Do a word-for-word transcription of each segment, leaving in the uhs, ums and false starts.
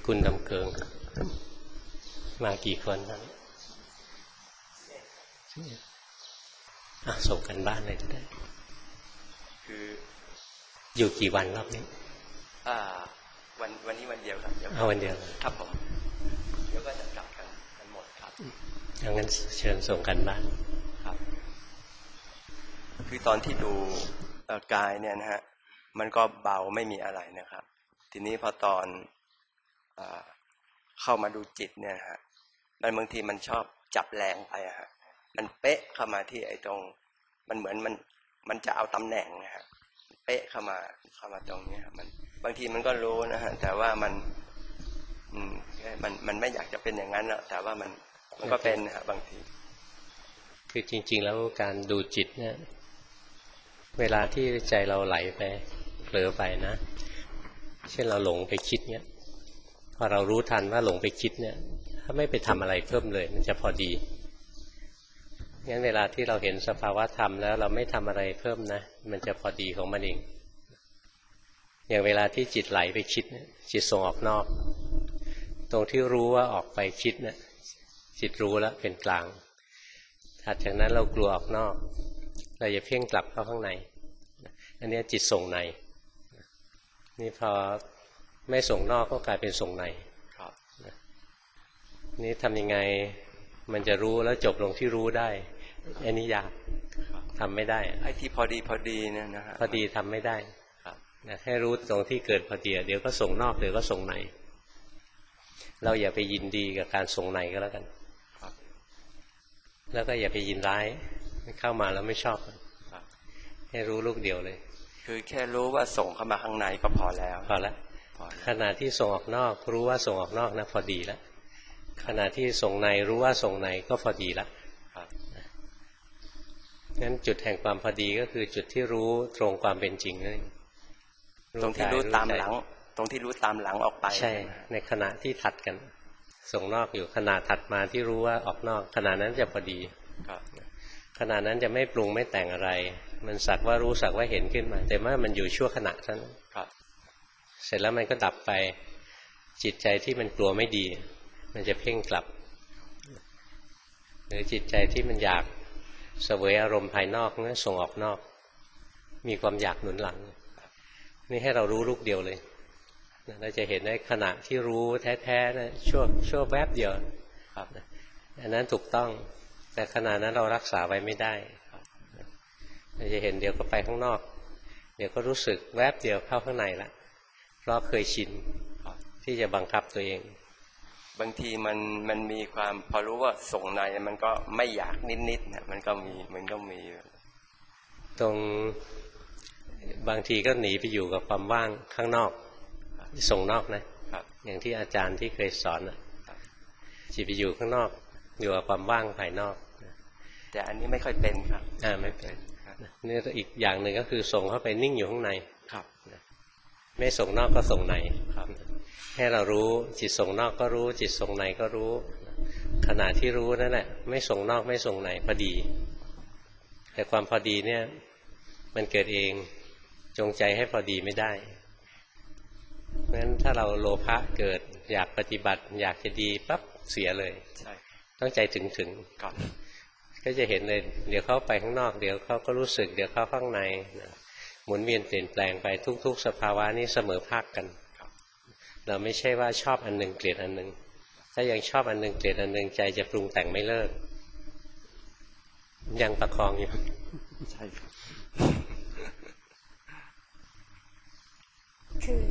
คุณดำเกิงมากี่คนครับอ่ะส่งกันบ้านเลยก็ได้คืออยู่กี่วันรอบนี้อ่าวันวันนี้วันเดียวครับเดี๋ยวเอาวันเดียวครับผมเดี๋ยวก็จะกลับกันกันหมดครับอย่างนั้นเชิญส่งกันบ้านครับคือตอนที่ดูกายเนี่ยนะฮะมันก็เบาไม่มีอะไรนะครับทีนี้พอตอนเข้ามาดูจิตเนี่ยฮะมันบางทีมันชอบจับแรงไปอะฮะมันเป๊ะเข้ามาที่ไอ้ตรงมันเหมือนมันมันจะเอาตำแหน่งนะฮะเป๊ะเข้ามาเข้ามาตรงนี้มันบางทีมันก็รู้นะฮะแต่ว่ามันอืมมันมันไม่อยากจะเป็นอย่างนั้นแล้วแต่ว่ามันมันก็เป็นนะฮะบางทีคือจริงๆแล้วการดูจิตเนี่ยเวลาที่ใจเราไหลไปเผลอไปนะเช่นเราหลงไปคิดเนี่ยพอเรารู้ทันว่าหลงไปคิดเนี่ยถ้าไม่ไปทำอะไรเพิ่มเลยมันจะพอดีงั้นเวลาที่เราเห็นสภาวะธรรมแล้วเราไม่ทำอะไรเพิ่มนะมันจะพอดีของมันเองอย่างเวลาที่จิตไหลไปคิดจิตส่งออกนอกตรงที่รู้ว่าออกไปคิดเนี่ยจิตรู้แล้วเป็นกลางถัดจากนั้นเรากลัวออกนอกเราอย่าเพ่งกลับเข้าข้างในอันนี้จิตส่งในนี่พอไม่ส่งนอกก็กลายเป็นส่งในครับนี่ทำยังไงมันจะรู้แล้วจบลงที่รู้ได้อันนี้ยากทำไม่ได้ไอ้ที่พอดีพอดีเนี่ยนะฮะพอดีทำไม่ได้ให้รู้ตรงที่เกิดพอดีเดี๋ยวก็ส่งนอกเดี๋ยวก็ส่งในเราอย่าไปยินดีกับการส่งในก็แล้วกันแล้วก็อย่าไปยินร้ายเข้ามาแล้วไม่ชอบให้รู้ลูกเดียวเลยคือแค่รู้ว่าส่งเข้ามาข้างในก็พอแล้วพอแล้วขณะที่ส่งออกนอกรู้ว่าส่งออกนอกนะพอดีแล้วขณะที่ส่งในรู้ว่าส่งในก็พอดีแล้วงั้นจุดแห่งความพอดีก็คือจุดที่รู้ตรงความเป็นจริงนั่นตรงที่รู้ตามหลังตรงที่รู้ตามหลังออกไปใช่ในขณะที่ถัดกันส่งนอกอยู่ขณะถัดมาที่รู้ว่าออกนอกขณะนั้นจะพอดีขณะนั้นจะไม่ปรุงไม่แต่งอะไรมันสักว่ารู้สักว่าเห็นขึ้นมาแต่ว่ามันอยู่ชั่วขณะเท่านั้นเสร็จแล้วมันก็ดับไปจิตใจที่มันกลัวไม่ดีมันจะเพ่งกลับหรือจิตใจที่มันอยากเสวยอารมณ์ภายนอกนั้นส่งออกนอกมีความอยากหนุนหลังนี่ให้เรารู้ลูกเดียวเลยเราจะเห็นได้ขณะที่รู้แท้ๆนะชั่วชั่วแวบเดียวอันนั้นถูกต้องแต่ขณะนั้นเรารักษาไว้ไม่ได้เราจะเห็นเดี๋ยวก็ไปข้างนอกเดี๋ยวก็รู้สึกแวบเดียวเข้าข้างในละเพราะเคยชินที่จะบังคับตัวเองบางทีมันมันมีความพอรู้ว่าส่งในมันก็ไม่อยากนิดๆนะมันก็มีมันก็มีตรงบางทีก็หนีไปอยู่กับความว่างข้างนอกส่งนอกนะอย่างที่อาจารย์ที่เคยสอนจิตไปอยู่ข้างนอกอยู่กับความว่างภายนอกแต่อันนี้ไม่ค่อยเป็นครับอ่าไม่เป็นนี่อีกอย่างหนึ่งก็คือส่งเข้าไปนิ่งอยู่ข้างในครับไม่ส่งนอกก็ส่งในให้เรารู้จิตส่งนอกก็รู้จิตส่งในก็รู้ขณะที่รู้นั่นแหละไม่ส่งนอกไม่ส่งในพอดีแต่ความพอดีเนี่ยมันเกิดเองจงใจให้พอดีไม่ได้เพราะฉะนั้นถ้าเราโลภะเกิดอยากปฏิบัติอยากจะดีปั๊บเสียเลยต้องใจถึงถึงก็จะเห็นเลยเดี๋ยวเข้าไปข้างนอกเดี๋ยวเขาก็รู้สึกเดี๋ยวเข้าข้างในหมุนเวียนเปลี่ยนแปลงไปทุกๆสภาวะนี้เสมอภาคกันเราไม่ใช่ว่าชอบอันหนึ่งเกลียดอันหนึ่งถ้ายังชอบอันหนึ่งเกลียดอันหนึ่งใจจะปรุงแต่งไม่เลิกยังประคองอยู่ใช่ครับคือ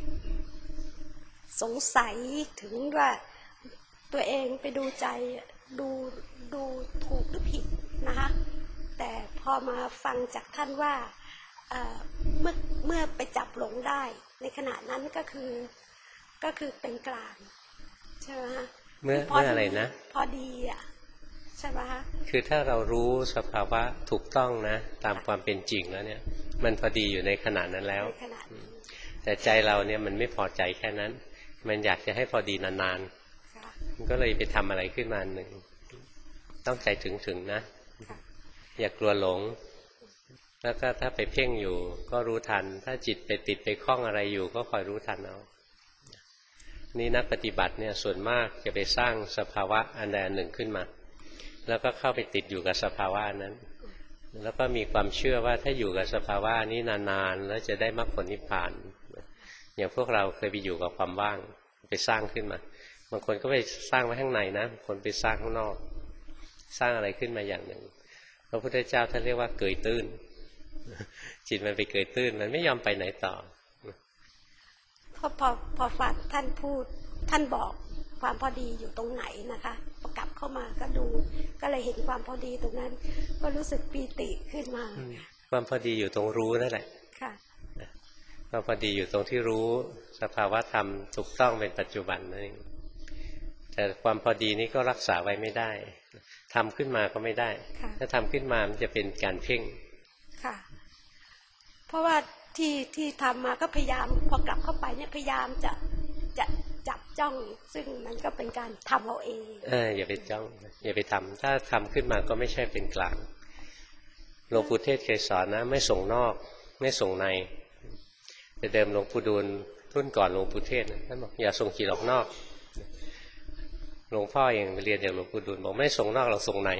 สงสัยถึงว่าตัวเองไปดูใจดูดูถูกหรือผิดนะคะแต่พอมาฟังจากท่านว่าเมื่อเมื่อไปจับหลงได้ในขณะนั้นก็คือก็คือเป็นกลางใช่ไหมฮะเมื่อเมื่ออะไรนะพอดีอ่ะใช่ไหมฮะคือถ้าเรารู้สภาวะถูกต้องนะตามความเป็นจริงแล้วเนี่ยมันพอดีอยู่ในขณะนั้นแล้วแต่ใจเราเนี่ยมันไม่พอใจแค่นั้นมันอยากจะให้พอดีนานๆมันก็เลยไปทำอะไรขึ้นมาหนึ่งต้องใจถึงๆนะอย่ากลัวหลงแล้วก็ถ้าไปเพ่งอยู่ก็รู้ทันถ้าจิตไปติดไปคล้องอะไรอยู่ก็คอยรู้ทันเอานี่นักปฏิบัติเนี่ยส่วนมากจะไปสร้างสภาวะอันใดอันหนึ่งขึ้นมาแล้วก็เข้าไปติดอยู่กับสภาวะนั้นแล้วก็มีความเชื่อว่าถ้าอยู่กับสภาวะนี้นานๆแล้วจะได้มรรคผลนิพพานอย่างพวกเราเคยไปอยู่กับความว่างไปสร้างขึ้นมาบางคนก็ไปสร้างไว้ข้างในนะบางคนไปสร้างข้างนอกสร้างอะไรขึ้นมาอย่างหนึ่งพระพุทธเจ้าท่านเรียกว่าเกยตื้นจิตมันไปเกยตื้นมันไม่ยอมไปไหนต่อพอพอพอฟังท่านพูดท่านบอกความพอดีอยู่ตรงไหนนะคะพอกลับเข้ามาก็ดูก็เลยเห็นความพอดีตรงนั้นก็รู้สึกปีติขึ้นมาความพอดีอยู่ตรงรู้นั่นแหละค่ะความพอดีอยู่ตรงที่รู้สภาวะธรรมถูกต้องเป็นปัจจุบันนั่นเองแต่ความพอดีนี้ก็รักษาไว้ไม่ได้ทำขึ้นมาก็ไม่ได้ถ้าทำขึ้นมามันจะเป็นการเพ่งค่ะเพราะว่าที่ที่ทำมาก็พยายามพอกลับเข้าไปเนี่ยพยายามจะจะจับจ้องซึ่งมันก็เป็นการทำเอาเองเอออย่าไปจ้องอย่าไปทำถ้าทำขึ้นมาก็ไม่ใช่เป็นกลางหลวงปู่เทศเคยสอนนะไม่ส่งนอกไม่ส่งในแต่เดิมหลวงปู่ดูลรุ่นก่อนหลวงปู่เทศท่านบอกอย่าส่งจิตออกนอกหลวงพ่อเองไปเรียนจากหลวงปู่ดูลบอกไม่ส่งนอกเราส่งใน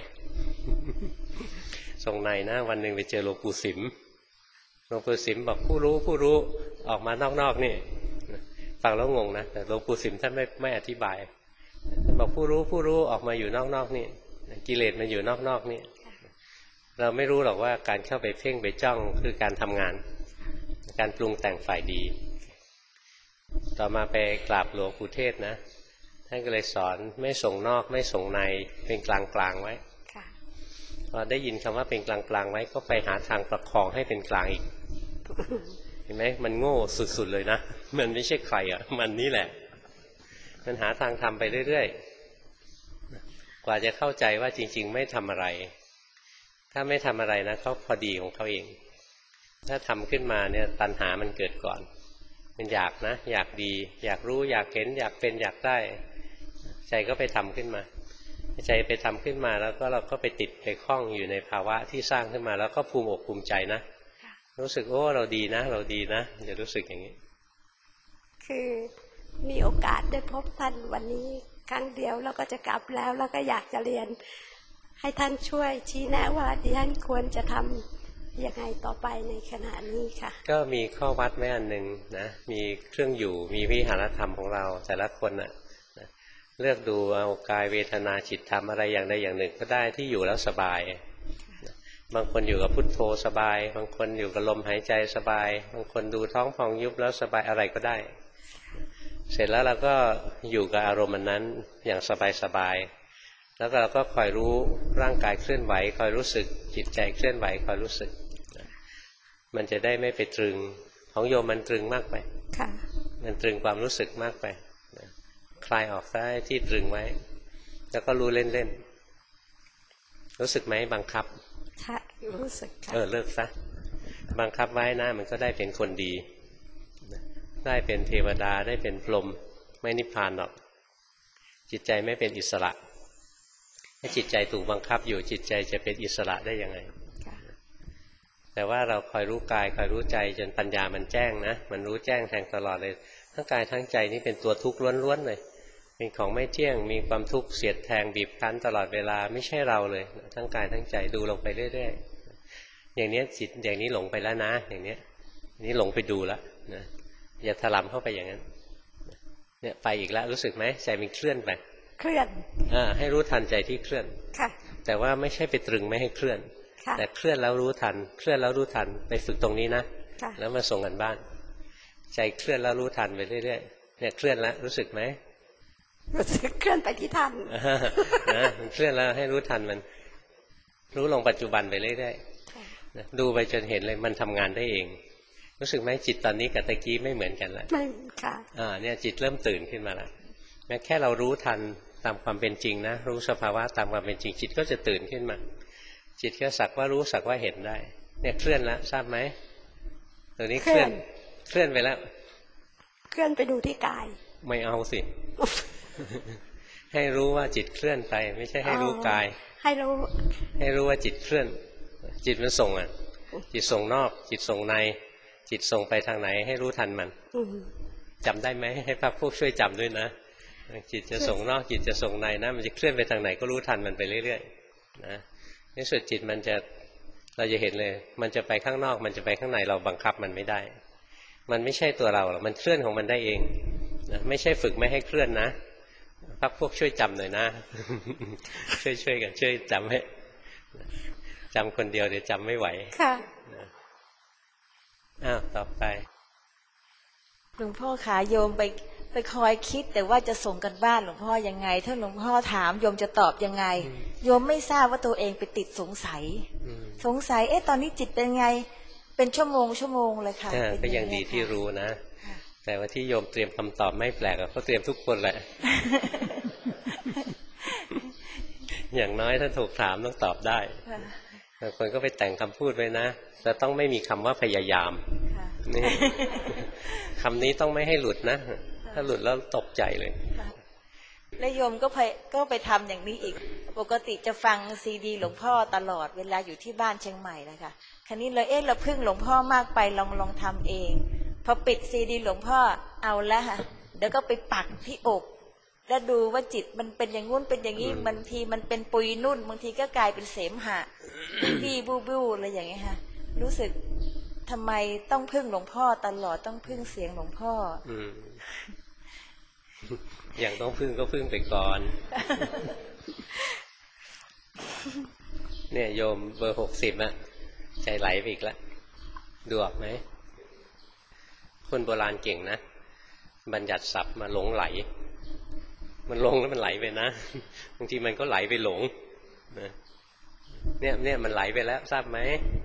ส่งในนะวันหนึ่งไปเจอหลวงปู่สิมหลวงปู่สิมบอกผู้รู้ผู้รู้ออกมานอกๆนี่ฟังแล้วงงนะแต่หลวงปู่สิมท่านไม่ไม่อธิบายท่านบอกผู้รู้ผู้รู้ออกมาอยู่นอกๆนี่กิเลสมันอยู่นอกๆนี่เราไม่รู้หรอกว่าการเข้าไปเพ่งไปจ้องคือการทำงานการปรุงแต่งฝ่ายดีต่อมาไปกราบหลวงปู่เทศนะท่านก็เลยสอนไม่ส่งนอกไม่ส่งในเป็นกลางๆไว้พอได้ยินคำว่าเป็นกลางๆไว้ก็ไปหาทางประคองให้เป็นกลางอีกเห็นไหมมันโง่สุดๆเลยนะมันไม่ใช่ใครอ่ะมันนี่แหละมันหาทางทำไปเรื่อยๆกว่าจะเข้าใจว่าจริงๆไม่ทำอะไรถ้าไม่ทำอะไรนะเขาพอดีของเขาเองถ้าทำขึ้นมาเนี่ยตัณหามันเกิดก่อนมันอยากนะอยากดีอยากรู้อยากเห็นอยากเป็นอยากได้ใจก็ไปทำขึ้นมาใจไปทำขึ้นมาแล้วก็เราก็ไปติดไปคล้องอยู่ในภาวะที่สร้างขึ้นมาแล้วก็ภูมิอกภูมิใจนะรู้สึกโอ้เราดีนะเราดีนะจะรู้สึกอย่างนี้คือมีโอกาสได้พบท่านวันนี้ครั้งเดียวแล้วก็จะกลับแล้วแล้วก็อยากจะเรียนให้ท่านช่วยชี้แนะว่าดิฉันควรจะทำยังไงต่อไปในขณะนี้ค่ะก็มีข้อวัดไว้อันหนึ่งนะมีเครื่องอยู่มีวิหารธรรมของเราแต่ละคนน่ะเลือกดูเอากายเวทนาจิตธรรมอะไรอย่างใดอย่างหนึ่งก็ได้ที่อยู่แล้วสบายบางคนอยู่กับพุทโธสบายบางคนอยู่กับลมหายใจสบายบางคนดูท้องพองยุบแล้วสบายอะไรก็ได้เสร็จแล้วเราก็อยู่กับอารมณ์นั้นอย่างสบายๆแล้วเราก็คอยรู้ร่างกายเคลื่อนไหวคอยรู้สึกจิตใจเคลื่อนไหวคอยรู้สึกมันจะได้ไม่ไปตรึงของโยมมันตรึงมากไปมันตรึงความรู้สึกมากไปคลายออกได้ที่ตรึงไว้แล้วก็รู้เล่นๆรู้สึกไหมบังคับค่ะรู้สึกค่ะเออเลิกซะบังคับไว้นะมันก็ได้เป็นคนดีได้เป็นเทวดาได้เป็นพรหมไม่นิพพานหรอกจิตใจไม่เป็นอิสระถ้าจิตใจถูกบังคับอยู่จิตใจจะเป็นอิสระได้ยังไงแต่ว่าเราคอยรู้กายคอยรู้ใจจนปัญญามันแจ้งนะมันรู้แจ้งแทงตลอดเลยทั้งกายทั้งใจนี่เป็นตัวทุกข์ล้วนๆเลยเป็นของไม่เที่ยงมีความทุกข์เสียดแทงบีบคั้นตลอดเวลาไม่ใช่เราเลยทั้งกายทั้งใจดูลงไปเรื่อยๆอย่างนี้จิตอย่างนี้หลงไปแล้วนะอย่างนี้นี่หลงไปดูแล้วนะอย่าถลำเข้าไปอย่างนั้นเนี่ยไปอีกแล้วรู้สึกไหมใจมันเคลื่อนไปเคลื่อนอ่าให้รู้ทันใจที่เคลื่อนค่ะแต่ว่าไม่ใช่ไปตรึงไม่ให้เคลื่อนแต่เคลื่อนแล้วรู้ทันเคลื่อนแล้วรู้ทันไปฝึกตรงนี้นะแล้วมาส่งกันบ้านใจเคลื่อนแล้วรู้ทันไปเรื่อยๆเนี่ยเคลื่อนแล้วรู้สึกไหมรู้สึกเคลื่อนไปที่ทันนะมันเคลื่อนแล้วให้รู้ทันมันรู้ลงปัจจุบันไปเรื่อยๆดูไปจนเห็นเลยมันทำงานได้เองรู้สึกไหมจิตตอนนี้กับตะกี้ไม่เหมือนกันแล้วไม่ค่ะอ่าเนี่ยจิตเริ่มตื่นขึ้นมาแล้วแม้แค่เรารู้ทันตามความเป็นจริงนะรู้สภาวะตามความเป็นจริงจิตก็จะตื่นขึ้นมาจิตก็สักว่ารู้สักว่าเห็นได้เนี่ยเคลื่อนแล้วทราบไหมตัวนี้เคลื่อนเคลื่อนไปแล้วเคลื่อนไปดูที่กายไม่เอาสิ ให้รู้ว่าจิตเคลื่อนไปไม่ใช่ให้รู้กายให้รู้ให้รู้ว่าจิตเคลื่อนจิตมันส่งอ่ะจิตส่งนอกจิตส่งในจิตส่งไปทางไหนให้รู้ทันมันจำได้ไหมให้พรรคพวกช่วยจำด้วยนะจิตจะส่งนอกจิตจะส่งในนะมันจะเคลื่อนไปทางไหนก็รู้ทันมันไปเรื่อยๆนะในสุดจิตมันจะเราจะเห็นเลยมันจะไปข้างนอกมันจะไปข้างในเราบังคับมันไม่ได้มันไม่ใช่ตัวเราหรอกมันเคลื่อนของมันได้เองนะไม่ใช่ฝึกไม่ให้เคลื่อนนะพรรคพวกช่วยจำหน่อยนะ ช่วยช่วยกันช่วยจำให้จำคนเดียวเดี๋ยวจำไม่ไหวค่ะอ้าวต่อไปหลวงพ่อขาโยมไปไปคอยคิดแต่ว่าจะส่งกันบ้านหลวงพ่อยังไงถ้าหลวงพ่อถามโยมจะตอบยังไงโยมไม่ทราบว่าตัวเองไปติดสงสัยสงสัยเอ๊ะตอนนี้จิตเป็นไงเป็นชั่วโมงชั่วโมงเลยค่ะก็ยังดีที่รู้นะแต่ว่าที่โยมเตรียมคำตอบไม่แปลกเขาเตรียมทุกคนแหละ อย่างน้อยถ้าถูกถามต้องตอบได้บางคนก็ไปแต่งคำพูดไว้นะแต่ต้องไม่มีคำว่าพยายามนี่คำนี้ต้องไม่ให้หลุดนะถ้าหลุดแล้วตกใจเลยแล้วโยมก็ไปก็ไปทำอย่างนี้อีกปกติจะฟังซีดีหลวงพ่อตลอดเวลาอยู่ที่บ้านเชียงใหม่นะคะคราวนี้เลยเอ๊ะเราพึ่งหลวงพ่อมากไปลองลองทำเองพอปิดซีดีหลวงพ่อเอาละค่ะเดี๋ยวก็ไปปักที่อกแล้วดูว่าจิตมันเป็นอย่างงู้นเป็นอย่างนี้บางทีมันเป็นปุยนุ่นบางทีก็กลายเป็นเสมหะบี้บู้บู้อะไรอย่างเงี้ยค่ะรู้สึกทำไมต้องพึ่งหลวงพ่อตลอดต้องพึ่งเสียงหลวงพ่ออืมอย่างต้องพึ่งก็พึ่งไปก่อนเนี่ยโยมเบอร์หกสิบอะใจไหลไปอีกแล้วดูออกไหมคนโบราณเก่งนะบัญญัติศัพท์มาหลงไหลมันลงแล้วมันไหลไปนะบางทีมันก็ไหลไปหลงเนี่ยเนี่ยมันไหลไปแล้วทราบไหม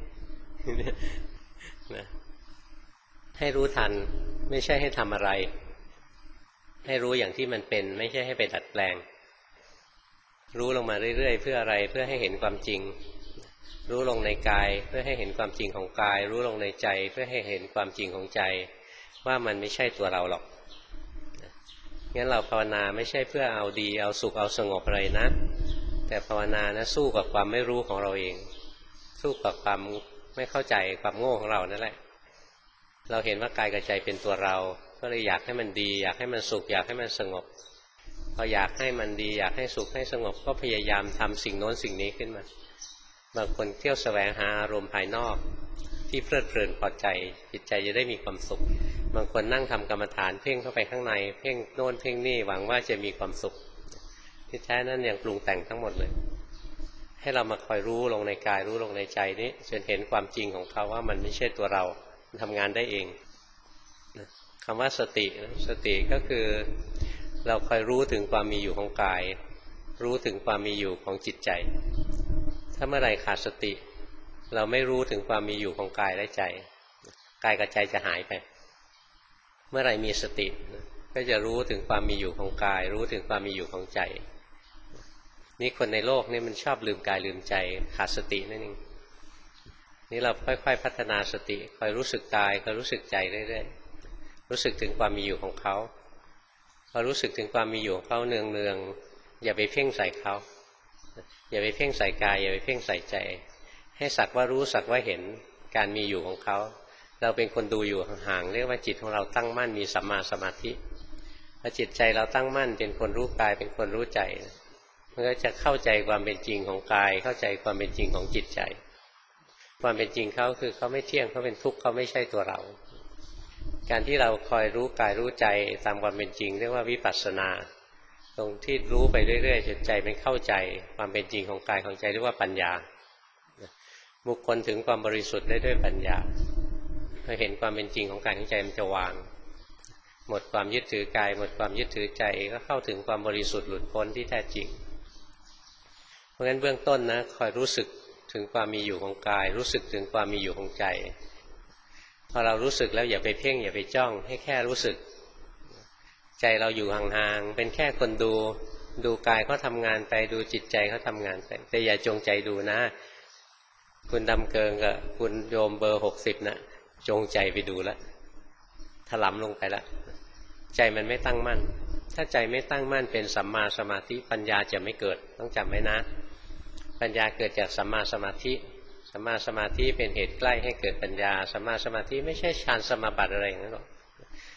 นะให้รู้ทันไม่ใช่ให้ทำอะไรให้รู้อย่างที่มันเป็นไม่ใช่ให้ไปดัดแปลงรู้ลงมาเรื่อยๆเพื่ออะไรเพื่อให้เห็นความจริงรู้ลงในกายเพื่อให้เห็นความจริงของกายรู้ลงในใจเพื่อให้เห็นความจริงของใจว่ามันไม่ใช่ตัวเราหรอกงั้นเราภาวนาไม่ใช่เพื่อเอาดีเอาสุขเอาสงบอะไรนะแต่ภาวนานะสู้กับความไม่รู้ของเราเองสู้กับความไม่เข้าใจความโง่ของเรานั่นแหละเราเห็นว่ากายกับใจเป็นตัวเราก็เลยอยากให้มันดีอยากให้มันสุขอยากให้มันสงบพออยากให้มันดีอยากให้สุขให้สงบก็พยายามทำสิ่งโน้นสิ่งนี้ขึ้นมาบางคนเที่ยวแสวงหาอารมณ์ภายนอกที่เพลิดเพลินพอใจจิตใจจะได้มีความสุขบางคนนั่งทำกรรมฐานเพ่งเข้าไปข้างในเพ่งโน้นเพ่งนี่หวังว่าจะมีความสุขที่แท้นั้นยังปรุงแต่งทั้งหมดเลยให้เรามาคอยรู้ลงในกายรู้ลงในใจนี้จนเห็นความจริงของเขาว่ามันไม่ใช่ตัวเรามันทำงานได้เองคำว่าสติสติก็คือเราคอยรู้ถึงความมีอยู่ของกายรู้ถึงความมีอยู่ของจิตใจถ้าเมื่อไรขาดสติเราไม่รู้ถึงความมีอยู่ของกายและใจกายกับใจจะหายไปเมื่อไรมีสติก็จะรู้ถึงความมีอยู่ของกายรู้ถึงความมีอยู่ของใจนี่คนในโลกนี่มันชอบลืมกายลืมใจขาดสตินั่นเองนี่เราค่อยๆพัฒนาสติคอยรู้สึกกายคอยรู้สึกใจเรื่อยๆรู้สึกถึงความมีอยู่ของเขาพอรู้สึกถึงความมีอยู่ของเขาเนืองๆอย่าไปเพ่งใส่เขาอย่าไปเพ่งใส่กายอย่าไปเพ่งใส่ใจให้สักว่ารู้สักว่าเห็นการมีอยู่ของเขาเราเป็นคนดูอยู่ห่างๆเรียกว่าจิตของเราตั้งมั่นมีสัมมาสมาธิพอจิตใจเราตั้งมั่นเป็นคนรู้กายเป็นคนรู้ใจมันก็จะเข้าใจความเป็นจริงของกายเข้าใจความเป็นจริงของจิตใจความเป็นจริงเขาคือเขาไม่เที่ยงเขาเป็นทุกข์เขาไม่ใช่ตัวเราการที่เราคอยรู้กายรู้ใจตามความเป็นจริงเรียกว่าวิปัสสนาตรงที่รู้ไปเรื่อยๆจนใจมันเข้าใจความเป็นจริงของกายของใจเรียกว่าปัญญาบุคคลถึงความบริสุทธิ์ได้ด้วยปัญญาพอเห็นความเป็นจริงของกายของใจมันจะวางหมดความยึดถือกายหมดความยึดถือใจก็เข้าถึงความบริสุทธิ์หลุดพ้นที่แท้จริงเพราะฉะนั้นเบื้องต้นนะคอยรู้สึกถึงความมีอยู่ของกายรู้สึกถึงความมีอยู่ของใจพอเรารู้สึกแล้วอย่าไปเพ่งอย่าไปจ้องให้แค่รู้สึกใจเราอยู่ห่างๆเป็นแค่คนดูดูกายเขาทำงานไปดูจิตใจเขาทำงานไปแต่อย่าจงใจดูนะคุณดำเกิงกับคุณโยมเบอร์หกสิบนะจงใจไปดูแล้วถลำลงไปแล้วใจมันไม่ตั้งมั่นถ้าใจไม่ตั้งมั่นเป็นสัมมาสมาธิปัญญาจะไม่เกิดต้องจำไว้นะปัญญาเกิดจากสัมมาสมาธิสัมมาสมาธิเป็นเหตุใกล้ให้เกิดปัญญาสัมมาสมาธิไม่ใช่ฌานสมาบัติอะไรอย่างนั้นหรอก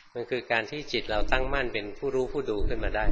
มันคือการที่จิตเราตั้งมั่นเป็นผู้รู้ผู้ดูขึ้นมาได้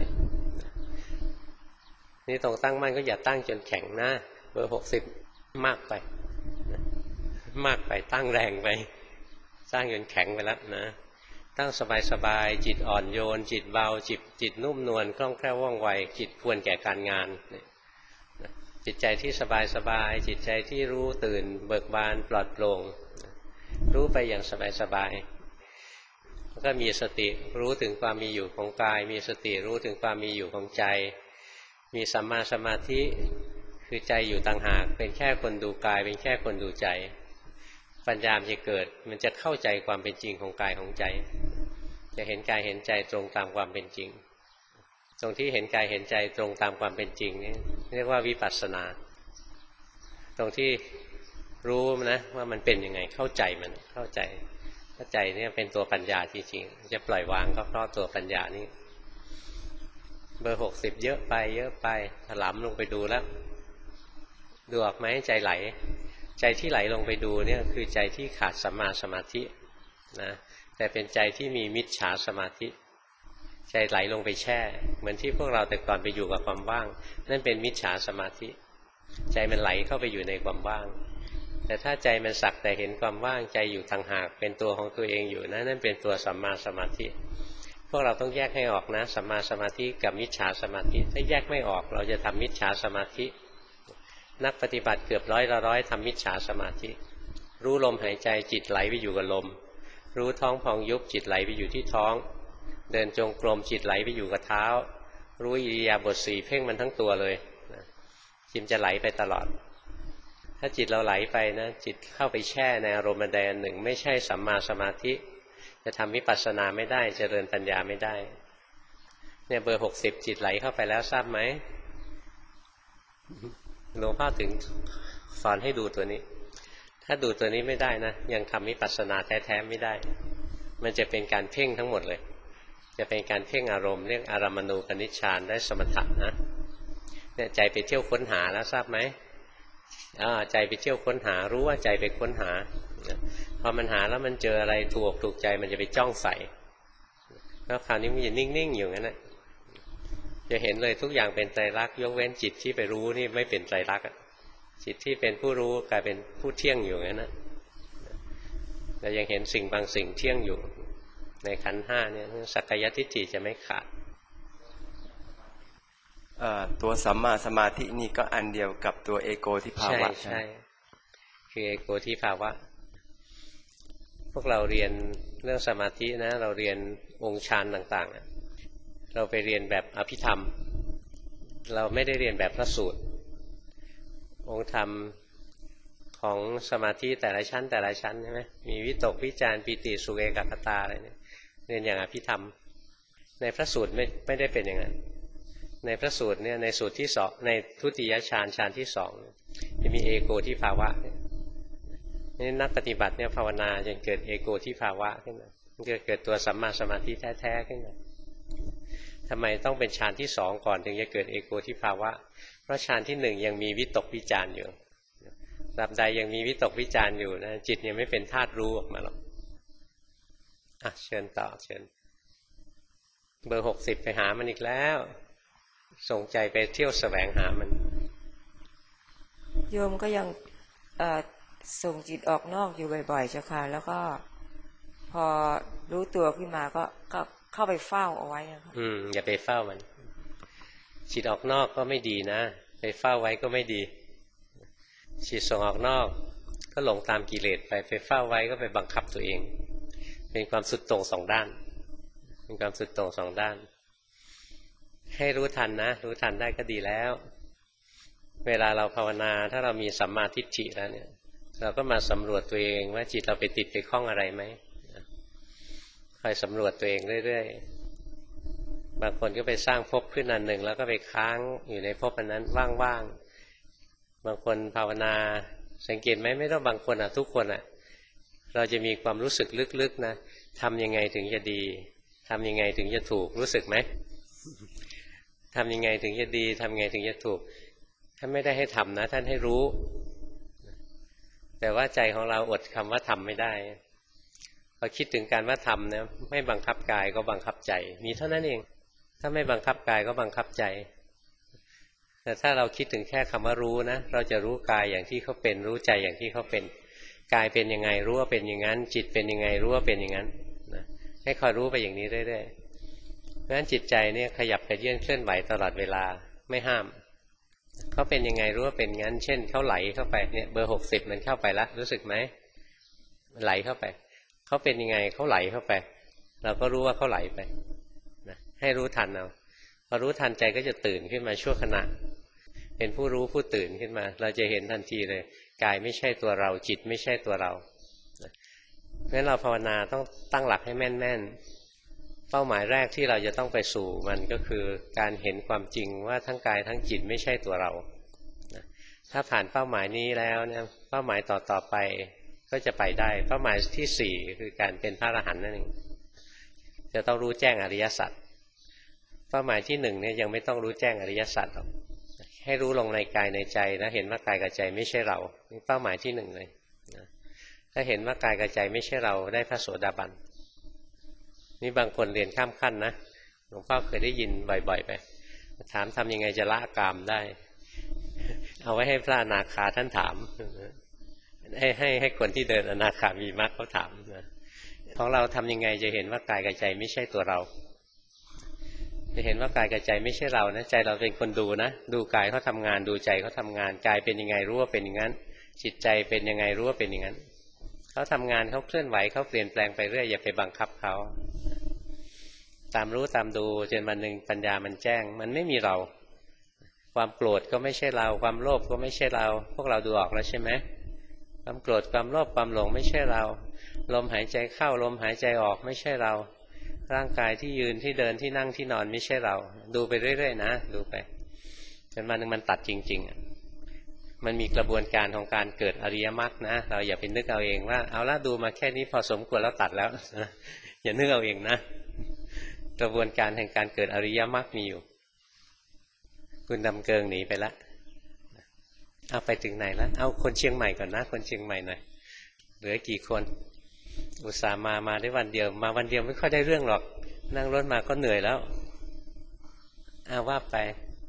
นี่ตรงตั้งมั่นก็อย่าตั้งจนแข็งนะเบอร์หกสิบมากไปมากไปตั้งแรงไปสร้างจนแข็งไปแล้วนะตั้งสบายๆจิตอ่อนโยนจิตเบาจิตจิตนุ่มนวลคล่องแคล่วว่องไวจิตควรแก่การงานจิตใจที่สบายๆจิตใจที่รู้ตื่นเบิกบานปลอดโปร่งรู้ไปอย่างสบายๆแล้วก็มีสติรู้ถึงความมีอยู่ของกายมีสติรู้ถึงความมีอยู่ของใจมีสัมมาสมาธิคือใจอยู่ต่างหากเป็นแค่คนดูกายเป็นแค่คนดูใจปัญญาจะเกิดมันจะเข้าใจความเป็นจริงของกายของใจจะเห็นกายเห็นใจตรงตามความเป็นจริงตรงที่เห็นกายเห็นใจตรงตามความเป็นจริงนี่เรียกว่าวิปัสสนาตรงที่รู้นะว่ามันเป็นยังไงเข้าใจมันเข้าใจเข้าใจนี่เป็นตัวปัญญาจริงๆจะปล่อยวางก็เพราะตัวปัญญานี้เบอร์หกสิบเยอะไปเยอะไปถลำลงไปดูแล้วดูออกไหมใจไหลใจที่ไหลลงไปดูเนี่ยคือใจที่ขาดสัมมาสมาธินะแต่เป็นใจที่มีมิจฉาสมาธิใจไหลลงไปแช่เหมือนที่พวกเราแต่ก่อนไปอยู่กับความว่างนั่นเป็นมิจฉาสมาธิใจมันไหลเข้าไปอยู่ในความว่างแต่ถ้าใจมันสักแต่เห็นความว่างใจอยู่ต่างหากเป็นตัวของตัวเองอยู่นะนั่นเป็นตัวสัมมาสมาธิพวกเราต้องแยกให้ออกนะสัมมาสมาธิกับมิจฉาสมาธิถ้าแยกไม่ออกเราจะทำมิจฉาสมาธินักปฏิบัติเกือบร้อยละร้อยทำมิจฉาสมาธิรู้ลมหายใจจิตไหลไปอยู่กับลมรู้ท้องพองยุบจิตไหลไปอยู่ที่ท้องเดินจงกรมจิตไหลไปอยู่กับเท้ารู้อิริยาบถสี่เพ่งมันทั้งตัวเลยจิตจะไหลไปตลอดถ้าจิตเราไหลไปนะจิตเข้าไปแช่ในอารมณ์ใดอันหนึ่งไม่ใช่สัมมาสมาธิจะทำวิปัสสนาไม่ได้เจริญปัญญาไม่ได้เนี่ยเบอร์หกสิบจิตไหลเข้าไปแล้วทราบไหมหลวงพ่อถึงสอนให้ดูตัวนี้ถ้าดูตัวนี้ไม่ได้นะยังทำวิปัสสนาแท้ๆไม่ได้มันจะเป็นการเพ่งทั้งหมดเลยจะเป็นการเพ่งอารมณ์เรียกอารามณูปนิชฌานได้สมถะนะเนี่ยใจไปเที่ยวค้นหาแล้วทราบไหมอ่าใจไปเที่ยวค้นหารู้ว่าใจไปค้นหาพอมันหาแล้วมันเจออะไรถูกถูกใจมันจะไปจ้องใส่แล้วคราวนี้มันจะนิ่งๆอยู่งั้นนะจะเห็นเลยทุกอย่างเป็นไตรลักษณ์ยกเว้นจิตที่ไปรู้นี่ไม่เป็นไตรลักษณ์จิตที่เป็นผู้รู้กลายเป็นผู้เที่ยงอยู่งั้นนะเรายังเห็นสิ่งบางสิ่งเที่ยงอยู่ในขันธ์ห้าเนี่ยสักกายทิฏฐิจะไม่ขาดตัวสัมมาสมาธินี่ก็อันเดียวกับตัวเอโกทิภาวะใช่ใช่คือเอโกทิภาวะพวกเราเรียนเรื่องสมาธินะเราเรียนองค์ฌานต่างๆเราไปเรียนแบบอภิธรรมเราไม่ได้เรียนแบบพระสูตรองค์ธรรมของสมาธิแต่ละชั้นแต่ละชั้นใช่ไหมมีวิตกวิจารปิติสุขเอกคตาอะไรเนี่ยเรียนอย่างอภิธรรมในพระสูตรไม่ไม่ได้เป็นอย่างนั้นในพระสูตรเนี่ยในสูตรที่สองในทุติยฌานฌานที่สองจะมีเอโกทิภาวะนี่นักปฏิบัติเนี่ยภาวนาจนเกิดเอโกทิภาวะขึ้นมาเกิดเกิดตัวสัมมาสมาธิแท้ๆขึ้นมาทำไมต้องเป็นฌานที่สองก่อนถึงจะเกิดเอโกทิภาวะเพราะฌานที่หนึ่งยังมีวิตกวิจารอยู่ตราบใดยังมีวิตกวิจารอยู่นะจิตยังไม่เป็นธาตุรู้ออกมาหรอกอ่ะเชิญต่อเชิญเบอร์หกสิบไปหามันอีกแล้วส่งใจไปเที่ยวแสวงหามันโยมก็ยังส่งจิตออกนอกอยู่บ่อยๆเจ้าค่ะแล้วก็พอรู้ตัวขึ้นมาก็ก็เข้าไปเฝ้าเอาไว้ครับอืมอย่าไปเฝ้ามันจิตออกนอกก็ไม่ดีนะไปเฝ้าไว้ก็ไม่ดีจิตส่งออกนอกก็หลงตามกิเลสไปไปเฝ้าไว้ก็ไปบังคับตัวเองเป็นความสุดโต่งสองด้านเป็นความสุดโต่งสองด้านให้รู้ทันนะรู้ทันได้ก็ดีแล้วเวลาเราภาวนาถ้าเรามีสัมมาทิฏฐิแล้วเนี่ยเราก็มาสำรวจตัวเองว่าจิตเราไปติดไปคล้องอะไรไหมคอยสำรวจตัวเองเรื่อยๆบางคนก็ไปสร้างภพขึ้นอันหนึ่งแล้วก็ไปค้างอยู่ในภพอันนั้นว่างๆบางคนภาวนาสังเกตไหมไม่ต้องบางคนอ่ะทุกคนอ่ะเราจะมีความรู้สึกลึกๆนะทำยังไงถึงจะดีทำยังไงถึงจะถูกรู้สึกไหมทำยังไงถึงจะดีทำยังไงถึงจะถูกท่านไม่ได้ให้ทำนะท่านให้รู้แต่ว่าใจของเราอดคำว่าทำไม่ได้พอคิดถึงการว่าทำนะไม่บังคับกายก็บังคับใจมีเท่านั้นเองถ้าไม่บังคับกายก็บังคับใจแต่ถ้าเราคิดถึงแค่คำว่ารู้นะเราจะรู้กายอย่างที่เขาเป็นรู้ใจอย่างที่เขาเป็นกายเป็นยังไงรู้ว่าเป็นอย่างนั้นจิตเป็นยังไงรู้ว่าเป็นอย่างนั้นนะให้คอยรู้ไปอย่างนี้เรื่อยๆเพราะฉะนั้นจิตใจเนี่ยขยับกระเยื่อนเคลื่อนไหวตลอดเวลาไม่ห้ามเขาเป็นยังไงรู้ว่าเป็นงั้นเช่นเขาไหลเข้าไปเนี่ยเบอร์หกสิบมันเข้าไปละรู้สึกไหมมันไหลเข้าไปเขาเป็นยังไงเขาไหลเข้าไปเราก็รู้ว่าเขาไหลไปนะให้รู้ทันเอาพอรู้ทันใจก็จะตื่นขึ้นมาชั่วขณะเป็นผู้รู้ผู้ตื่นขึ้นมาเราจะเห็นทันทีเลยกายไม่ใช่ตัวเราจิตไม่ใช่ตัวเรางั้นเราภาวนาต้องตั้งหลักให้แม่นๆเป้าหมายแรกที่เราจะต้องไปสู่มันก็คือการเห็นความจริงว่าทั้งกายทั้งจิตไม่ใช่ตัวเราถ้าผ่านเป้าหมายนี้แล้วเนี่ยเป้าหมายต่อๆไปก็จะไปได้เป้าหมายที่สี่คือการเป็นพระอรหันต์นั่นเองจะต้องรู้แจ้งอริยสัจเป้าหมายที่หนึ่งเนี่ยยังไม่ต้องรู้แจ้งอริยสัจหรอกให้รู้ลงในกายในใจนะเห็นว่ากายกับใจไม่ใช่เรานี่เป้าหมายที่หนึ่งเลยนะถ้าเห็นว่ากายกับใจไม่ใช่เราได้พระโสดาบันนี่บางคนเรียนข้ามขั้นนะหลวงพ่อเคยได้ยินบ่อยๆไปถามทำยังไงจะละกามได้เอาไว้ให้พระอนาคาท่านถามให้ให้ให้คนที่เดินอนาคามีมรรคเขาถามนะของเราทำยังไงจะเห็นว่ากายกับใจไม่ใช่ตัวเราจะเห็นว่ากายกับใจไม่ใช่เรานะใจเราเป็นคนดูนะดูกายเขาทำงานดูใจเขาทำงานกายเป็นยังไงรู้ว่าเป็นอย่างนั้นจิตใจเป็นยังไงรู้ว่าเป็นอย่างนั้นเขาทำงานเขาเคลื่อนไหวเขาเปลี่ยนแปลงไปเรื่อยอย่าไปบังคับเขาตามรู้ตามดูจนวันหนึ่งปัญญามันแจ้งมันไม่มีเราความโกรธก็ไม่ใช่เราความโลภก็ไม่ใช่เราพวกเราดูออกแล้วใช่ไหมความโกรธความโลภความหลงไม่ใช่เราลมหายใจเข้าลมหายใจออกไม่ใช่เราร่างกายที่ยืนที่เดินที่นั่งที่นอนไม่ใช่เราดูไปเรื่อยๆนะดูไปจนวันหนึ่งมันตัดจริงๆมันมีกระบวนการของการเกิดอริยมรรคนะเราอย่าไปนึกเอาเองว่าเอาละดูมาแค่นี้พอสมควรแล้วตัดแล้วอย่านึกเอาเองนะกระบวนการแห่งการเกิดอริยมรรคมีอยู่คุณดำเกิงหนีไปละเอาไปถึงไหนแล้วเอาคนเชียงใหม่ก่อนนะคนเชียงใหม่หน่อยเหลือกี่คนอุตส่าห์มามาได้วันเดียวมาวันเดียวไม่ค่อยได้เรื่องหรอกนั่งรถมาก็เหนื่อยแล้วเอาว่าไป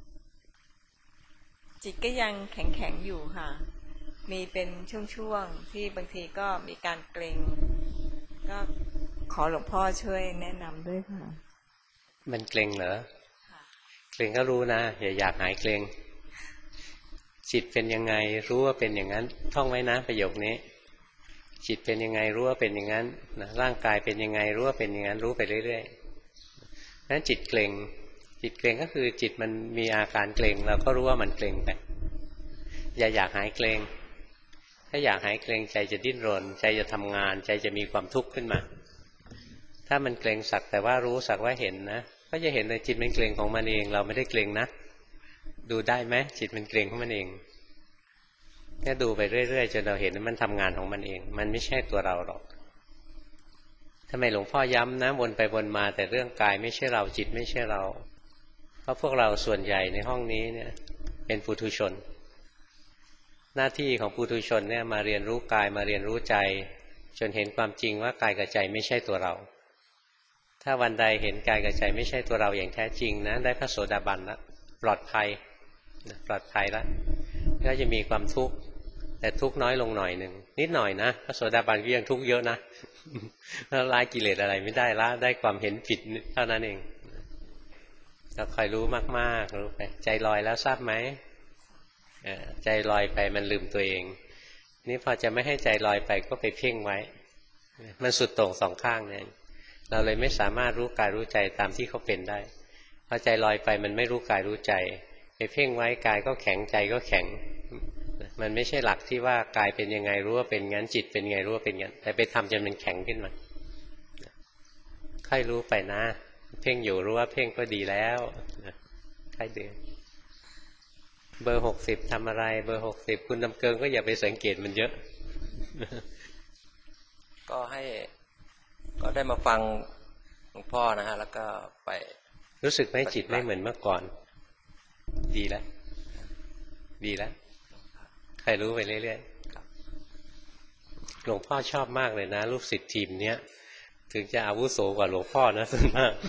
จิตก็ยังแข็งแข็งอยู่ค่ะมีเป็นช่วงๆที่บางทีก็มีการเกร็งก็ขอหลวงพ่อช่วยแนะนำด้วยค่ะมันเกร็งเหรอเกร็งก็รู้นะอย่าอยากหายเกร็งจิตเป็นยังไงรู้ว่าเป็นอย่างนั้นท่องไว้นะประโยคนี้จิตเป็นยังไงรู้ว่าเป็นอย่างนั้นนะร่างกายเป็นยังไงรู้ว่าเป็นอย่างนั้นรู้ไปเรื่อยๆนั้นจิตเกร็งจิตเกร็งก็คือจิตมันมีอาการเกร็งเราก็รู้ว่ามันเกร็งไปอย่าอยากหายเกร็งถ้าอยากหายเกร็งใจจะดิ้นรนใจจะทำงานใจจะมีความทุกข์ขึ้นมาถ้ามันเกร็งสักแต่ว่ารู้สักว่าเห็นนะก็จะเห็นเลยจิตมันเกร็งของมันเองเราไม่ได้เกร็งนะดูได้ไหมจิตมันเกร็งของมันเองแค่ดูไปเรื่อยๆจนเราเห็นว่ามันทำงานของมันเองมันไม่ใช่ตัวเราหรอกทำไมหลวงพ่อย้ำนะวนไปวนมาแต่เรื่องกายไม่ใช่เราจิตไม่ใช่เราเพราะพวกเราส่วนใหญ่ในห้องนี้เนี่ยเป็นปุถุชนหน้าที่ของปุถุชนเนี่ยมาเรียนรู้กายมาเรียนรู้ใจจนเห็นความจริงว่ากายกับใจไม่ใช่ตัวเราถ้าวันใดเห็นกายกับใจไม่ใช่ตัวเราอย่างแท้จริงนะได้พระโสดาบันแล้วปลอดภัยปลอดภัยแล้วก็จะมีความทุกข์แต่ทุกข์น้อยลงหน่อยหนึ่งนิดหน่อยนะพระโสดาบันก็ยังทุกข์เยอะนะแล้วละกิเลสอะไรไม่ได้ละได้ความเห็นผิดเท่านั้นเองเราคอยรู้มากๆรู้ไปใจลอยแล้วทราบไหมใจลอยไปมันลืมตัวเองนี่พอจะไม่ให้ใจลอยไปก็ไปเพ่งไว้มันสุดโต่งสองข้างเนี่ยเราเลยไม่สามารถรู้กายรู้ใจตามที่เขาเป็นได้พอใจลอยไปมันไม่รู้กายรู้ใจไปเพ่งไว้กายก็แข็งใจก็แข็งมันไม่ใช่หลักที่ว่ากายเป็นยังไงรู้ว่าเป็นงั้นจิตเป็นไงรู้ว่าเป็นงั้นแต่ไปทำจนมันแข็งขึ้นมาค่อยรู้ไปนะเพ่งอยู่รู้ว่าเพ่งก็ดีแล้วค่อยเดินเบอร์หกสิบทำอะไรเบอร์หกสิบคุณดำเกิงก็อย่าไปสังเกตมันเยอะก็ให้ก็ได้มาฟังหลวงพ่อนะฮะแล้วก็ไปรู้สึกไหมจิตไม่เหมือนเมื่อก่อนดีแล้วดีแล้วใครรู้ไปเรื่อยๆหลวงพ่อชอบมากเลยนะลูกศิษย์ทีมเนี้ยถึงจะอาวุโสกว่าหลวงพ่อนะส่วนมาก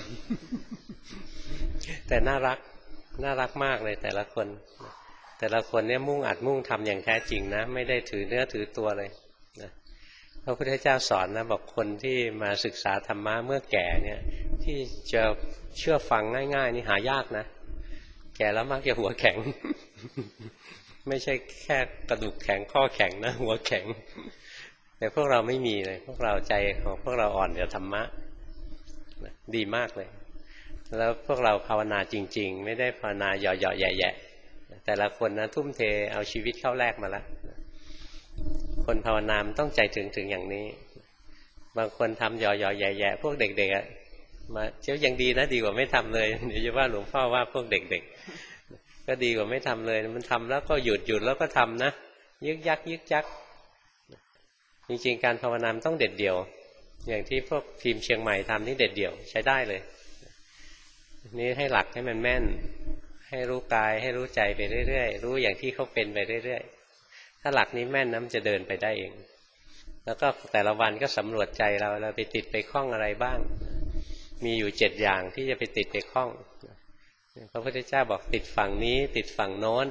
แต่น่ารักน่ารักมากเลยแต่ละคนแต่ละคนเนี่ยมุ่งอัดมุ่งทำอย่างแท้จริงนะไม่ได้ถือเนื้อถือตัวเลยนะพระพุทธเจ้าสอนนะบอกคนที่มาศึกษาธรรมะเมื่อแก่เนี่ยที่จะเชื่อฟังง่ายๆนี่หายากนะแก่แล้วมักจะหัวแข็ง ไม่ใช่แค่กระดูกแข็งข้อแข็งนะหัวแข็งแต่พวกเราไม่มีเลยพวกเราใจของพวกเราอ่อนกับธรรมะดีมากเลยแล้วพวกเราภาวนาจริงๆไม่ได้ภาวนาเหยาะๆแยะๆแต่ละคนนะทุ่มเทเอาชีวิตเข้าแลกมาแล้วคนภาวนาต้องใจถึงถึงอย่างนี้บางคนทำเหยาะๆแยะๆพวกเด็กๆอ่ะมาเจ้ายังดีนะดีกว่าไม่ทำเลยเดี๋ยวจะว่าหลวงพ่อว่าพวกเด็กๆก็ดีกว่าไม่ทำเลยมันทำแล้วก็หยุดหยุดแล้วก็ทำนะยึกยักยึกยักจริงๆการภาวนาต้องเด็ดเดี่ยวอย่างที่พวกทีมเชียงใหม่ทำนี่เด็ดเดี่ยวใช้ได้เลยนี่ให้หลักให้มันแม่นให้รู้กายให้รู้ใจไปเรื่อยๆรู้อย่างที่เขาเป็นไปเรื่อยๆถ้าหลักนี้แม่นนะมันจะเดินไปได้เองแล้วก็แต่ละวันก็สำรวจใจเราเราไปติดไปคล้องอะไรบ้างมีอยู่เจ็ดอย่างที่จะไปติดไปคล้องพระพุทธเจ้าบอกติดฝั่งนี้ติดฝั่งโน้น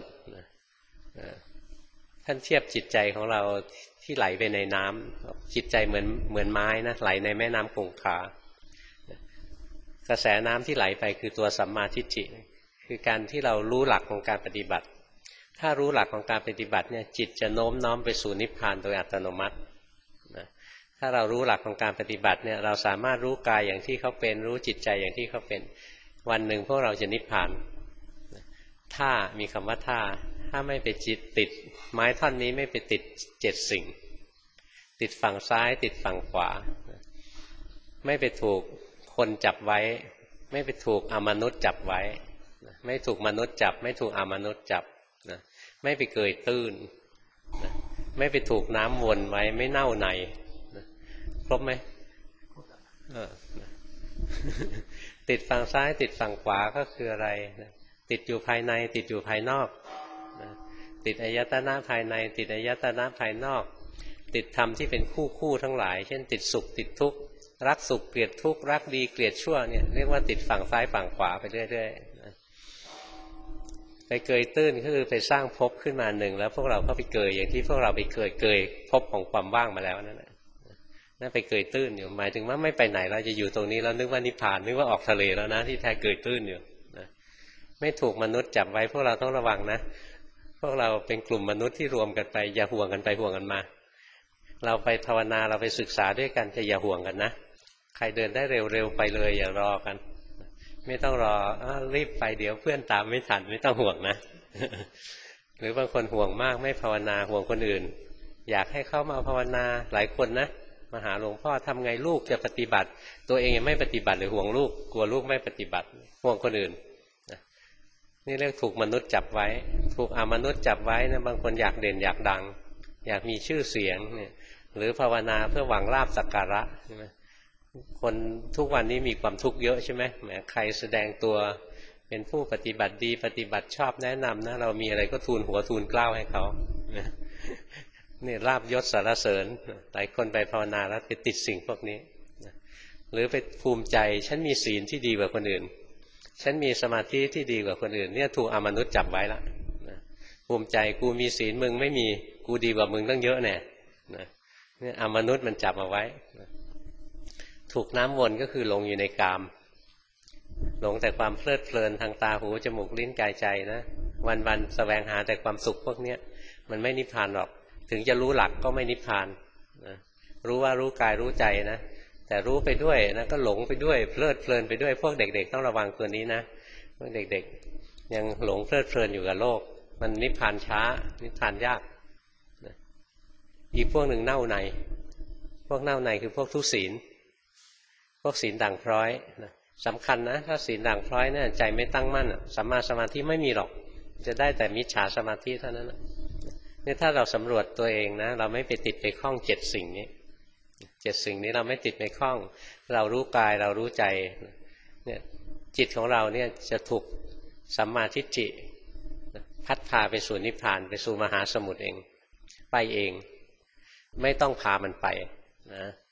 ท่านเทียบจิตใจของเราที่ไหลไปในน้ำจิตใจเหมือนเหมือนไม้นะไหลในแม่น้ำคงคากระแสน้ำที่ไหลไปคือตัวสัมมาทิฏฐิคือการที่เรารู้หลักของการปฏิบัติถ้ารู้หลักของการปฏิบัติเนี่ยจิตจะโน้มน้อมไปสู่นิพพานโดยอัตโนมัตินะถ้าเรารู้หลักของการปฏิบัติเนี่ยเราสามารถรู้กายอย่างที่เขาเป็นรู้จิตใจอย่างที่เขาเป็นวันหนึ่งพวกเราจะนิพพานถ้ามีคำว่าถ้าถ้าไม่ไปจิตติดไม้ท่อนนี้ไม่ไปติดเจ็ดสิ่งติดฝั่งซ้ายติดฝั่งขวาไม่ไปถูกคนจับไว้ไม่ไปถูกอมนุษย์จับไว้ไม่ถูกมนุษย์จับไม่ถูกอมนุษย์จับนะไม่ไปเกยตื้นนะไม่ไปถูกน้ำวนไว้ไม่เน่าในนะครบไหมเออนะติดฝั่งซ้ายติดฝั่งขวาก็คืออะไรนะติดอยู่ภายในติดอยู่ภายนอกนะติดอายตนะภายในติดอายตนะภายนอกติดธรรมที่เป็นคู่คู่ทั้งหลายเช่นติดสุขติดทุกข์รักสุขเกลียดทุกข์รักดีเกลียดชั่วเนี่ยเรียกว่าติดฝั่งซ้ายฝั่งขวาไปเรื่อยๆนะไปเกยตื้นก็คือไปสร้างภพขึ้นมาหนึ่งแล้วพวกเราก็ไปเกยอย่างที่พวกเราไปเกยเกยภพของความว่างมาแล้วนั่นแหละนั่นไปเกยตื้นอยู่หมายถึงว่าไม่ไปไหนเราจะอยู่ตรงนี้แล้วนึกว่านิพพานนึกว่าออกทะเลแล้วนะที่แท้เกยตื้นอยู่นะไม่ถูกมนุษย์จับไว้พวกเราต้องระวังนะพวกเราเป็นกลุ่มมนุษย์ที่รวมกันไปอย่าห่วงกันไปห่วงกันมาเราไปภาวนาเราไปศึกษาด้วยกันจะอย่าห่วงกันนะใครเดินได้เร็วๆไปเลยอย่ารอกันไม่ต้องรอรีบไปเดี๋ยวเพื่อนตามไม่ทันไม่ต้องห่วงนะ หรือบางคนห่วงมากไม่ภาวนาห่วงคนอื่นอยากให้เข้ามาภาวนาหลายคนนะมาหาหลวงพ่อทำไงลูกจะปฏิบัติตัวเองยังไม่ปฏิบัติหรือห่วงลูกกลัวลูกไม่ปฏิบัติห่วงคนอื่นนี่เรียกถูกมนุษย์จับไว้ถูกอมนุษย์จับไว้นะบางคนอยากเด่นอยากดังอยากมีชื่อเสียงเนี่ยหรือภาวนาเพื่อหวังลาภสักการะใช่ไหมคนทุกวันนี้มีความทุกข์เยอะใช่ไหมแหมใครแสดงตัวเป็นผู้ปฏิบัติดีปฏิบัติชอบแนะนำนะเรามีอะไรก็ทูลหัวทูลเกล้าให้เขานี่ลาภยศสรรเสริญหลายคนไปภาวนาแล้วไปติดสิ่งพวกนี้หรือไปภูมิใจฉันมีศีลที่ดีกว่าคนอื่นฉันมีสมาธิที่ดีกว่าคนอื่นเนี่ยถูกอมนุษย์จับไว้ละภูมิใจกูมีศีลมึงไม่มีกูดีกว่ามึงตั้งเยอะแน่เนี่ยอมนุษย์มันจับเอาไว้ถูกน้ำวนก็คือหลงอยู่ในกามหลงแต่ความเพลิดเพลินทางตาหูจมูกลิ้นกายใจนะวันๆแสวงหาแต่ความสุขพวกนี้มันไม่นิพพานหรอกถึงจะรู้หลักก็ไม่นิพพานนะรู้ว่ารู้กายรู้ใจนะแต่รู้ไปด้วยนะก็หลงไปด้วยเพลิดเพลินไปด้วยพวกเด็กๆต้องระวังตัวนี้นะพวกเด็กๆยังหลงเพลิดเพลินอยู่กับโลกมันนิพพานช้านิพพานยากนะอีกพวกหนึ่งเน่าในพวกเน่าในคือพวกทุศีลพวกศีลด่างพร้อยนะสำคัญนะถ้าศีลด่างพร้อยเนี่ยใจไม่ตั้งมั่นสัมมาสมาธิไม่มีหรอกจะได้แต่มิจฉาสมาธิเท่านั้นนะนี่ถ้าเราสำรวจตัวเองนะเราไม่ไปติดไปคล้องเจ็ดสิ่งนี้เจ็ดสิ่งนี้เราไม่ติดไปคล้องเรารู้กายเรารู้ใจเนี่ยจิตของเราเนี่ยจะถูกสัมมาทิฏฐิพัดพาไปสู่นิพพานไปสู่มหาสมุทรเองไปเองไม่ต้องพามันไปนะ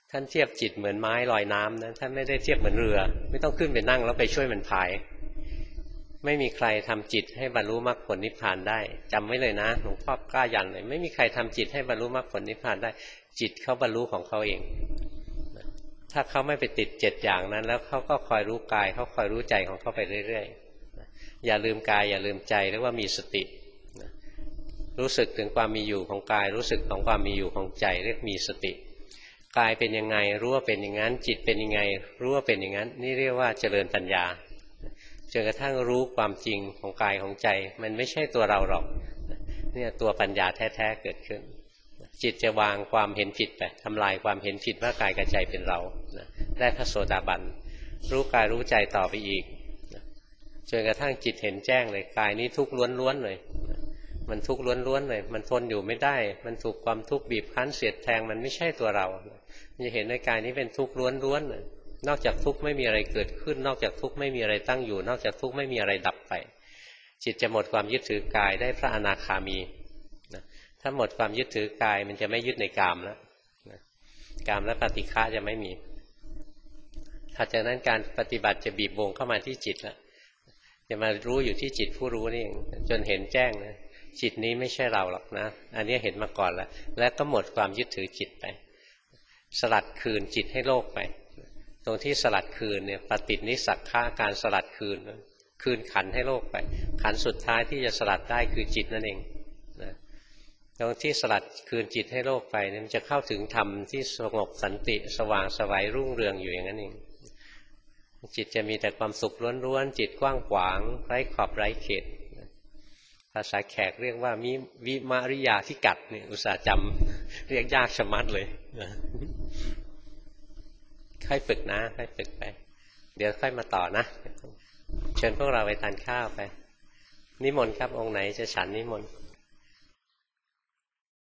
ท่านเทียบจิตเหมือนไม้ลอยน้ำนะท่านไม่ได้เทียบเหมือนเรือไม่ต้องขึ้นไปนั่งแล้วไปช่วยมันพายไม่มีใครทำจิตให้บรรลุมรรคผลนิพพานได้จำไว้เลยนะหลวงพ่อกล้ายันเลยไม่มีใครทำจิตให้บรรลุมรรคผลนิพพานได้จิตเขาบรรลุของเขาเองถ้าเขาไม่ไปติดเจ็ดอย่างนั้นแล้วเขาก็คอยรู้กายเขาคอยรู้ใจของเขาไปเรื่อยๆอย่าลืมกายอย่าลืมใจเรียกว่ามีสติรู้สึกถึงความมีอยู่ของกายรู้สึกของความมีอยู่ของใจเรียกมีสติกายเป็นยังไงรู้ว่าเป็นอย่างนั้นจิตเป็นยังไงรู้ว่าเป็นอย่างนั้นนี่เรียกว่าเจริญปัญญาจนกระทั่งรู้ความจริงของกายของใจมันไม่ใช่ตัวเราหรอกเนี่ยตัวปัญญาแท้ๆเกิดขึ้นจิตจะวางความเห็นผิดไปทำลายความเห็นผิดว่ากายกับใจเป็นเราได้พระโสดาบันรู้กายรู้ใจต่อไปอีกจนกระทั่งจิตเห็นแจ้งเลยกายนี้ทุกข์ล้วนๆเลยมันทุกข์ล้วนๆเลยมันทนอยู่ไม่ได้มันถูกความทุกข์บีบคั้นเสียดแทงมันไม่ใช่ตัวเรามันจะเห็นในกายนี้เป็นทุกข์ล้วนๆนอกจากทุกข์ไม่มีอะไรเกิดขึ้นนอกจากทุกข์ไม่มีอะไรตั้งอยู่นอกจากทุกข์ไม่มีอะไรดับไปจิตจะหมดความยึดถือกายได้พระอนาคามีนะถ้าหมดความยึดถือกายมันจะไม่ยึดในกามแล้วนะกามและปฏิฆะจะไม่มีถัดจากนั้นการปฏิบัติจะบีบวงเข้ามาที่จิตแล้วจะมารู้อยู่ที่จิตผู้รู้นี่เองจนเห็นแจ้งนะจิตนี้ไม่ใช่เราหรอกนะอันนี้เห็นมาก่อนแล้วและก็หมดความยึดถือจิตไปสลัดคืนจิตให้โลกไปตรงที่สลัดคืนเนี่ยปฏินิสักขะการสลัดคืนคืนขันให้โลกไปขันสุดท้ายที่จะสลัดได้คือจิตนั่นเองนะตรงที่สลัดคืนจิตให้โลกไปเนี่ยมันจะเข้าถึงธรรมที่สงบสันติสว่างไสวรุ่งเรืองอยู่อย่างนั้นเองจิตจะมีแต่ความสุขล้วนๆจิตกว้างขวางไร้ขอบไร้เขตภาษาแขกเรียกว่ามิวิมาริยาที่กัดเนี่ยอุตส่าห์จำเรียกยากชะมัดเลยค่อยฝึกนะค่อยฝึกไปเดี๋ยวค่อยมาต่อนะเชิญพวกเราไปทานข้าวไปนิมนต์ครับองค์ไหนจะฉันนิมนต์